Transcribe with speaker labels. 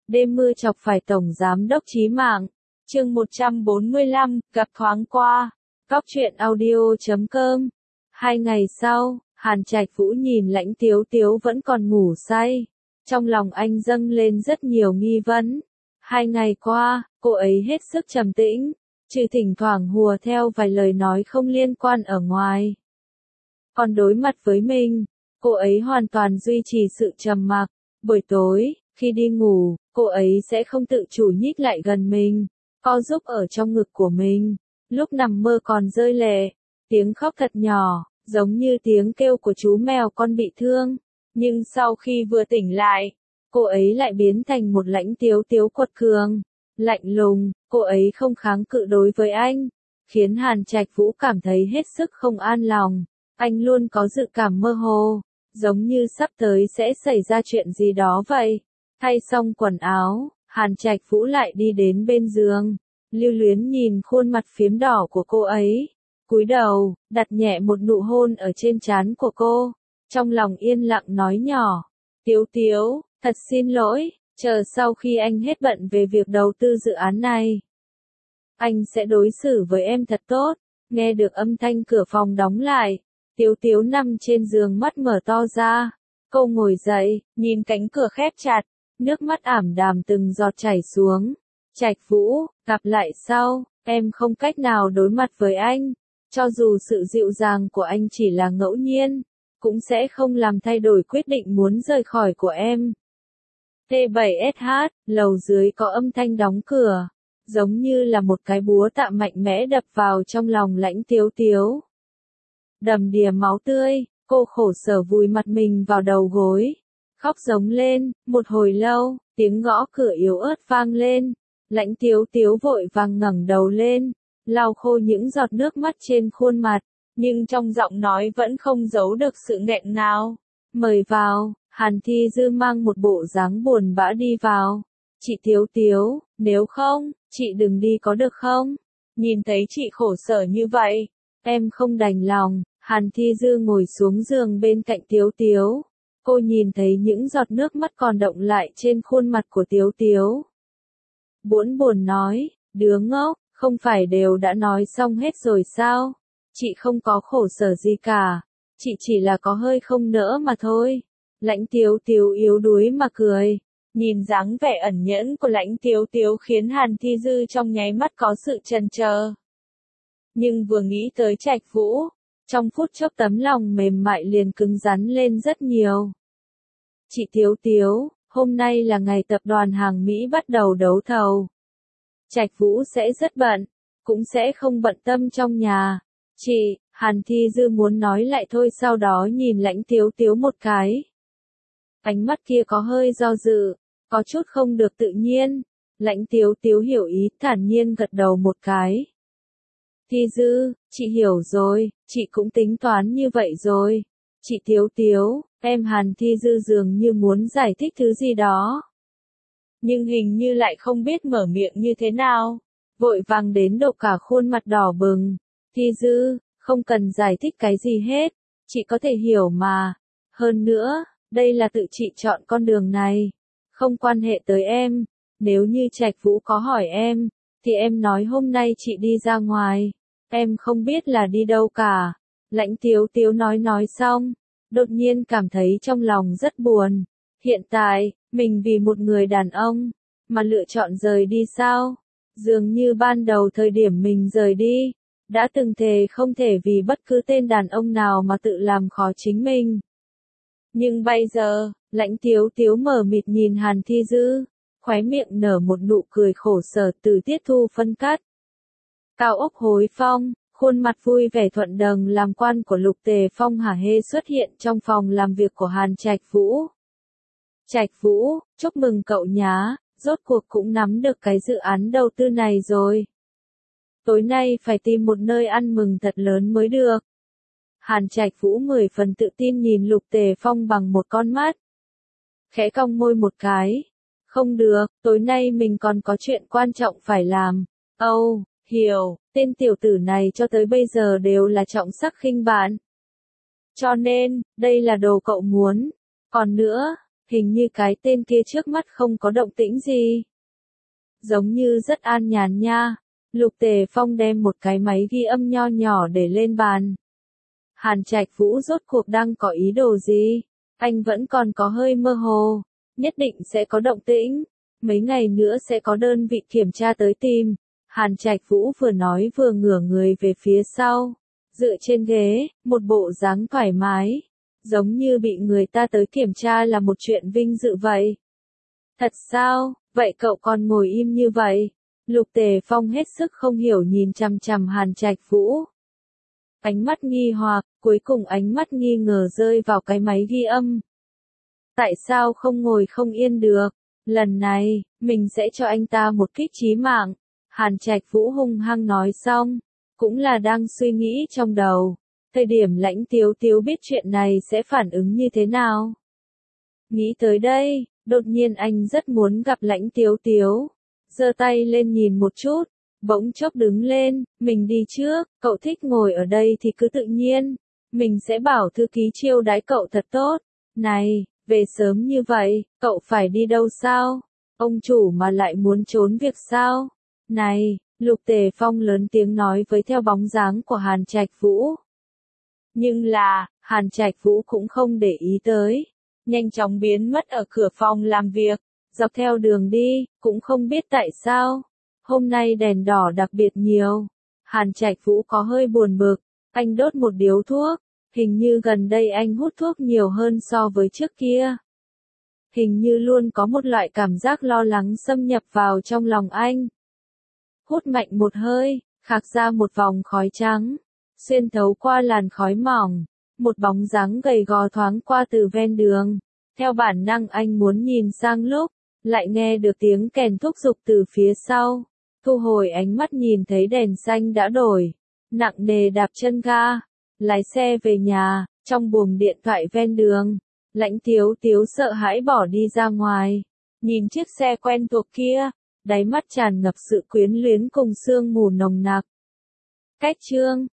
Speaker 1: Đêm mưa chọc phải Tổng Giám đốc chí mạng. Chương 145, gặp thoáng qua. Cóc truyện audio.com. 2 ngày sau, Hàn Trạch Vũ nhìn Lãnh Tiếu Tiếu vẫn còn ngủ say. Trong lòng anh dâng lên rất nhiều nghi vấn. 2 ngày qua, cô ấy hết sức trầm tĩnh, trừ thỉnh thoảng hùa theo vài lời nói không liên quan ở ngoài. Còn đối mặt với mình, cô ấy hoàn toàn duy trì sự trầm mặc. Buổi tối, khi đi ngủ, cô ấy sẽ không tự chủ nhích lại gần mình, co giúp ở trong ngực của mình. Lúc nằm mơ còn rơi lệ, tiếng khóc thật nhỏ, giống như tiếng kêu của chú mèo con bị thương. Nhưng sau khi vừa tỉnh lại, cô ấy lại biến thành một Lãnh Tiếu Tiếu quật cường, lạnh lùng. Cô ấy không kháng cự đối với anh, khiến Hàn Trạch Vũ cảm thấy hết sức không an lòng. Anh luôn có dự cảm mơ hồ, giống như sắp tới sẽ xảy ra chuyện gì đó vậy. Thay xong quần áo, Hàn Trạch Vũ lại đi đến bên giường, lưu luyến nhìn khuôn mặt phiếm đỏ của cô ấy, cúi đầu, đặt nhẹ một nụ hôn ở trên trán của cô, trong lòng yên lặng nói nhỏ, Tiếu Tiếu, thật xin lỗi, chờ sau khi anh hết bận về việc đầu tư dự án này, anh sẽ đối xử với em thật tốt. Nghe được âm thanh cửa phòng đóng lại, Tiếu Tiếu nằm trên giường mắt mở to ra. Cô ngồi dậy, nhìn cánh cửa khép chặt, nước mắt ảm đạm từng giọt chảy xuống. Trạch Vũ, gặp lại sau, em không cách nào đối mặt với anh. Cho dù sự dịu dàng của anh chỉ là ngẫu nhiên, cũng sẽ không làm thay đổi quyết định muốn rời khỏi của em. T7SH, lầu dưới có âm thanh đóng cửa, giống như là một cái búa tạ mạnh mẽ đập vào trong lòng Lãnh Tiếu Tiếu. Đầm đìa máu tươi, cô khổ sở vùi mặt mình vào đầu gối, khóc giống lên. Một hồi lâu, tiếng gõ cửa yếu ớt vang lên. Lãnh Tiếu Tiếu vội vàng ngẩng đầu lên, lau khô những giọt nước mắt trên khuôn mặt, nhưng trong giọng nói vẫn không giấu được sự nghẹn ngào. Mời vào. Hàn Thi Dư mang một bộ dáng buồn bã đi vào. Chị Tiếu Tiếu, nếu không, chị đừng đi có được không? Nhìn thấy chị khổ sở như vậy, em không đành lòng. Hàn Thi Dư ngồi xuống giường bên cạnh Tiếu Tiếu. Cô nhìn thấy những giọt nước mắt còn đọng lại trên khuôn mặt của Tiếu Tiếu. Buồn nói, đứa ngốc, không phải đều đã nói xong hết rồi sao? Chị không có khổ sở gì cả, chị chỉ là có hơi không nỡ mà thôi. Lãnh Tiếu Tiếu yếu đuối mà cười. Nhìn dáng vẻ ẩn nhẫn của Lãnh Tiếu Tiếu khiến Hàn Thi Dư trong nháy mắt có sự chần chờ. Nhưng vừa nghĩ tới Trạch Vũ, trong phút chốc tấm lòng mềm mại liền cứng rắn lên rất nhiều. Chị Tiếu Tiếu, hôm nay là ngày tập đoàn hàng Mỹ bắt đầu đấu thầu. Trạch Vũ sẽ rất bận, cũng sẽ không bận tâm trong nhà. Chị, Hàn Thi Dư muốn nói lại thôi, sau đó nhìn Lãnh Tiếu Tiếu một cái. Ánh mắt kia có hơi do dự, có chút không được tự nhiên. Lãnh Tiếu Tiếu hiểu ý, thản nhiên gật đầu một cái. Thi Dư, chị hiểu rồi, chị cũng tính toán như vậy rồi. Chị Tiếu Tiếu, em. Hàn Thi Dư dường như muốn giải thích thứ gì đó, nhưng hình như lại không biết mở miệng như thế nào, vội vàng đến độ cả khuôn mặt đỏ bừng. Thi Dư, không cần giải thích cái gì hết, chị có thể hiểu mà. Hơn nữa, đây là tự chị chọn con đường này, không quan hệ tới em. Nếu như Trạch Vũ có hỏi em, thì em nói hôm nay chị đi ra ngoài, em không biết là đi đâu cả. Lãnh Tiếu Tiếu nói xong, đột nhiên cảm thấy trong lòng rất buồn. Hiện tại, mình vì một người đàn ông, mà lựa chọn rời đi sao? Dường như ban đầu thời điểm mình rời đi, đã từng thề không thể vì bất cứ tên đàn ông nào mà tự làm khó chính mình. Nhưng bây giờ, Lãnh Tiếu Tiếu mờ mịt nhìn Hàn Thi Dư, khóe miệng nở một nụ cười khổ sở từ Tiết Thu phân cắt. Cao ốc Hối Phong, khuôn mặt vui vẻ thuận đầng làm quan của Lục Tề Phong hả hê xuất hiện trong phòng làm việc của Hàn Trạch Vũ. Trạch Vũ, chúc mừng cậu nhá, rốt cuộc cũng nắm được cái dự án đầu tư này rồi. Tối nay phải tìm một nơi ăn mừng thật lớn mới được. Hàn Trạch Vũ 10 phần tự tin nhìn Lục Tề Phong bằng một con mắt. Khẽ cong môi một cái. Không được, tối nay mình còn có chuyện quan trọng phải làm. Âu, hiểu, tên tiểu tử này cho tới bây giờ đều là trọng sắc khinh bạn. Cho nên, đây là đồ cậu muốn. Còn nữa, Hình như cái tên kia trước mắt không có động tĩnh gì. Giống như rất an nhàn nha. Lục Tề Phong đem một cái máy ghi âm nho nhỏ để lên bàn. Hàn Trạch Vũ rốt cuộc đang có ý đồ gì? Anh vẫn còn có hơi mơ hồ. Nhất định sẽ có động tĩnh. Mấy ngày nữa sẽ có đơn vị kiểm tra tới tìm. Hàn Trạch Vũ vừa nói vừa ngửa người về phía sau. Dựa trên ghế, một bộ dáng thoải mái. Giống như bị người ta tới kiểm tra là một chuyện vinh dự vậy. Thật sao? Vậy cậu còn ngồi im như vậy? Lục Tề Phong hết sức không hiểu nhìn chằm chằm Hàn Trạch Vũ. Ánh mắt nghi hoặc, cuối cùng ánh mắt nghi ngờ rơi vào cái máy ghi âm. Tại sao không ngồi không yên được? Lần này, mình sẽ cho anh ta một kích chí mạng. Hàn Trạch Vũ hung hăng nói xong, cũng là đang suy nghĩ trong đầu. Thời điểm Lãnh Tiếu Tiếu biết chuyện này sẽ phản ứng như thế nào? Nghĩ tới đây, đột nhiên anh rất muốn gặp Lãnh Tiếu Tiếu. Giơ tay lên nhìn một chút, bỗng chốc đứng lên, mình đi trước, cậu thích ngồi ở đây thì cứ tự nhiên. Mình sẽ bảo thư ký chiêu đãi cậu thật tốt. Này, về sớm như vậy, cậu phải đi đâu sao? Ông chủ mà lại muốn trốn việc sao? Này, Lục Tề Phong lớn tiếng nói với theo bóng dáng của Hàn Trạch Vũ. Nhưng là, Hàn Trạch Vũ cũng không để ý tới. Nhanh chóng biến mất ở cửa phòng làm việc. Dọc theo đường đi, cũng không biết tại sao. Hôm nay đèn đỏ đặc biệt nhiều. Hàn Trạch Vũ có hơi buồn bực. Anh đốt một điếu thuốc. Hình như gần đây anh hút thuốc nhiều hơn so với trước kia. Hình như luôn có một loại cảm giác lo lắng xâm nhập vào trong lòng anh. Hút mạnh một hơi, khạc ra một vòng khói trắng. Xuyên thấu qua làn khói mỏng. Một bóng dáng gầy gò thoáng qua từ ven đường. Theo bản năng anh muốn nhìn sang lúc, lại nghe được tiếng kèn thúc giục từ phía sau. Thu hồi ánh mắt nhìn thấy đèn xanh đã đổi. Nặng nề đạp chân ga. Lái xe về nhà, trong buồng điện thoại ven đường. Lãnh Tiếu Tiếu sợ hãi bỏ đi ra ngoài. Nhìn chiếc xe quen thuộc kia, đáy mắt tràn ngập sự quyến luyến cùng sương mù nồng nặc. Cách chương